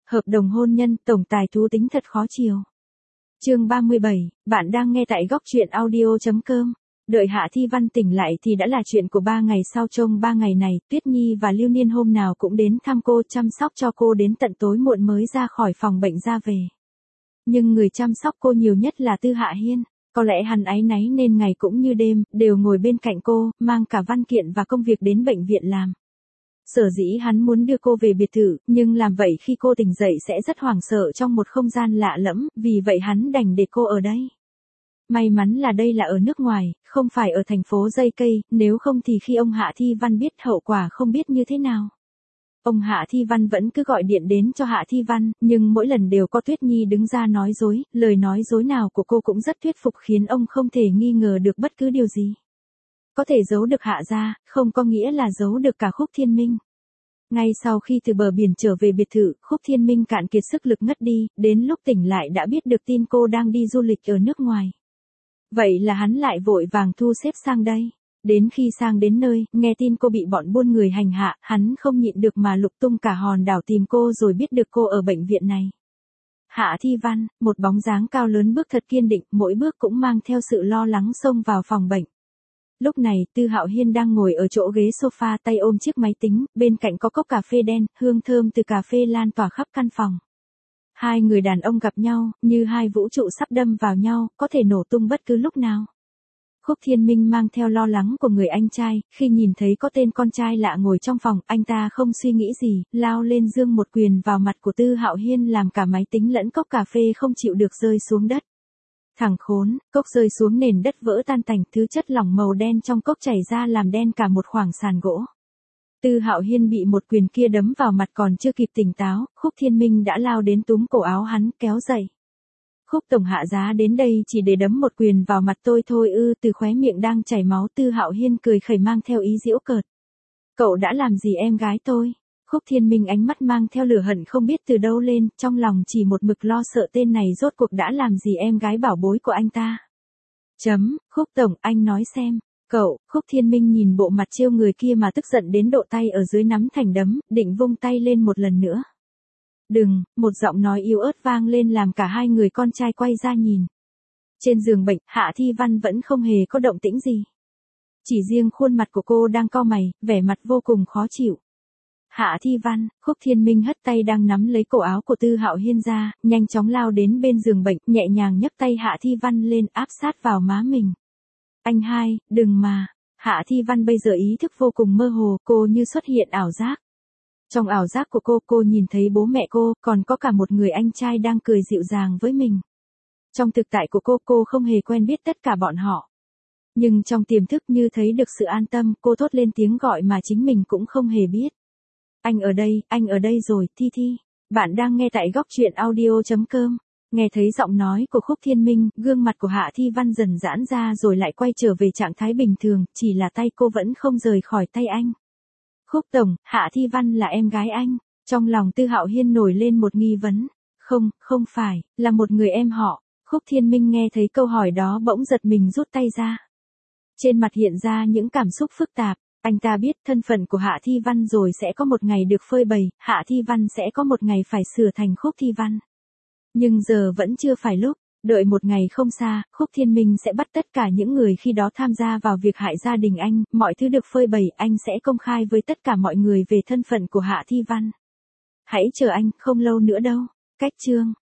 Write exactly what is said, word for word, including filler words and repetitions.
Hợp đồng hôn nhân, tổng tài thú tính thật khó chiều. Chương ba mươi bảy, bạn đang nghe tại góc truyện audio chấm com. Đợi Hạ Thi Văn tỉnh lại thì đã là chuyện của ba ngày sau. Trong ba ngày này, Tuyết Nhi và Lưu Niên hôm nào cũng đến thăm cô, chăm sóc cho cô đến tận tối muộn mới ra khỏi phòng bệnh ra về. Nhưng người chăm sóc cô nhiều nhất là Tư Hạ Hiên. Có lẽ hắn áy náy nên ngày cũng như đêm, đều ngồi bên cạnh cô, mang cả văn kiện và công việc đến bệnh viện làm. Sở dĩ hắn muốn đưa cô về biệt thự, nhưng làm vậy khi cô tỉnh dậy sẽ rất hoảng sợ trong một không gian lạ lẫm, vì vậy hắn đành để cô ở đây. May mắn là đây là ở nước ngoài, không phải ở thành phố Dây Cây, nếu không thì khi ông Hạ Thi Văn biết hậu quả không biết như thế nào. Ông Hạ Thi Văn vẫn cứ gọi điện đến cho Hạ Thi Văn, nhưng mỗi lần đều có Tuyết Nhi đứng ra nói dối, lời nói dối nào của cô cũng rất thuyết phục khiến ông không thể nghi ngờ được bất cứ điều gì. Có thể giấu được Hạ gia, không có nghĩa là giấu được cả Khúc Thiên Minh. Ngay sau khi từ bờ biển trở về biệt thự, Khúc Thiên Minh cạn kiệt sức lực ngất đi, đến lúc tỉnh lại đã biết được tin cô đang đi du lịch ở nước ngoài. Vậy là hắn lại vội vàng thu xếp sang đây. Đến khi sang đến nơi, nghe tin cô bị bọn buôn người hành hạ, hắn không nhịn được mà lục tung cả hòn đảo tìm cô rồi biết được cô ở bệnh viện này. Hạ Thi Văn, một bóng dáng cao lớn bước thật kiên định, mỗi bước cũng mang theo sự lo lắng xông vào phòng bệnh. Lúc này, Tư Hạo Hiên đang ngồi ở chỗ ghế sofa tay ôm chiếc máy tính, bên cạnh có cốc cà phê đen, hương thơm từ cà phê lan tỏa khắp căn phòng. Hai người đàn ông gặp nhau, như hai vũ trụ sắp đâm vào nhau, có thể nổ tung bất cứ lúc nào. Khúc Thiên Minh mang theo lo lắng của người anh trai, khi nhìn thấy có tên con trai lạ ngồi trong phòng, anh ta không suy nghĩ gì, lao lên giương một quyền vào mặt của Tư Hạo Hiên làm cả máy tính lẫn cốc cà phê không chịu được rơi xuống đất. Thằng khốn, cốc rơi xuống nền đất vỡ tan tành, thứ chất lỏng màu đen trong cốc chảy ra làm đen cả một khoảng sàn gỗ. Tư Hạo Hiên bị một quyền kia đấm vào mặt còn chưa kịp tỉnh táo, Khúc Thiên Minh đã lao đến túm cổ áo hắn, kéo dậy. Khúc tổng hạ giá đến đây chỉ để đấm một quyền vào mặt tôi thôi ư? Từ khóe miệng đang chảy máu Tư Hạo Hiên cười khẩy mang theo ý giễu cợt. Cậu đã làm gì em gái tôi? Khúc Thiên Minh ánh mắt mang theo lửa hận không biết từ đâu lên, trong lòng chỉ một mực lo sợ tên này rốt cuộc đã làm gì em gái bảo bối của anh ta. Chấm, Khúc tổng, anh nói xem. Cậu, Khúc Thiên Minh nhìn bộ mặt trêu người kia mà tức giận đến độ tay ở dưới nắm thành đấm, định vung tay lên một lần nữa. Đừng, một giọng nói yếu ớt vang lên làm cả hai người con trai quay ra nhìn. Trên giường bệnh, Hạ Thi Văn vẫn không hề có động tĩnh gì. Chỉ riêng khuôn mặt của cô đang cau mày, vẻ mặt vô cùng khó chịu. Hạ Thi Văn, Khúc Thiên Minh hất tay đang nắm lấy cổ áo của Tư Hạo Hiên ra, nhanh chóng lao đến bên giường bệnh, nhẹ nhàng nhấc tay Hạ Thi Văn lên áp sát vào má mình. Anh hai, đừng mà. Hạ Thi Văn bây giờ ý thức vô cùng mơ hồ, cô như xuất hiện ảo giác. Trong ảo giác của cô, cô nhìn thấy bố mẹ cô, còn có cả một người anh trai đang cười dịu dàng với mình. Trong thực tại của cô, cô không hề quen biết tất cả bọn họ. Nhưng trong tiềm thức như thấy được sự an tâm, cô thốt lên tiếng gọi mà chính mình cũng không hề biết. Anh ở đây, anh ở đây rồi, Thi Thi. Bạn đang nghe tại góc truyện audio chấm com. Nghe thấy giọng nói của Khúc Thiên Minh, gương mặt của Hạ Thi Văn dần giãn ra rồi lại quay trở về trạng thái bình thường, chỉ là tay cô vẫn không rời khỏi tay anh. Khúc tổng, Hạ Thi Văn là em gái anh. Trong lòng Tư Hạo Hiên nổi lên một nghi vấn. Không, không phải, là một người em họ. Khúc Thiên Minh nghe thấy câu hỏi đó bỗng giật mình rút tay ra. Trên mặt hiện ra những cảm xúc phức tạp. Anh ta biết thân phận của Hạ Thi Văn rồi sẽ có một ngày được phơi bày, Hạ Thi Văn sẽ có một ngày phải sửa thành Khúc Thi Văn. Nhưng giờ vẫn chưa phải lúc, đợi một ngày không xa, Khúc Thiên Minh sẽ bắt tất cả những người khi đó tham gia vào việc hại gia đình anh, mọi thứ được phơi bày, anh sẽ công khai với tất cả mọi người về thân phận của Hạ Thi Văn. Hãy chờ anh, không lâu nữa đâu. Cách chương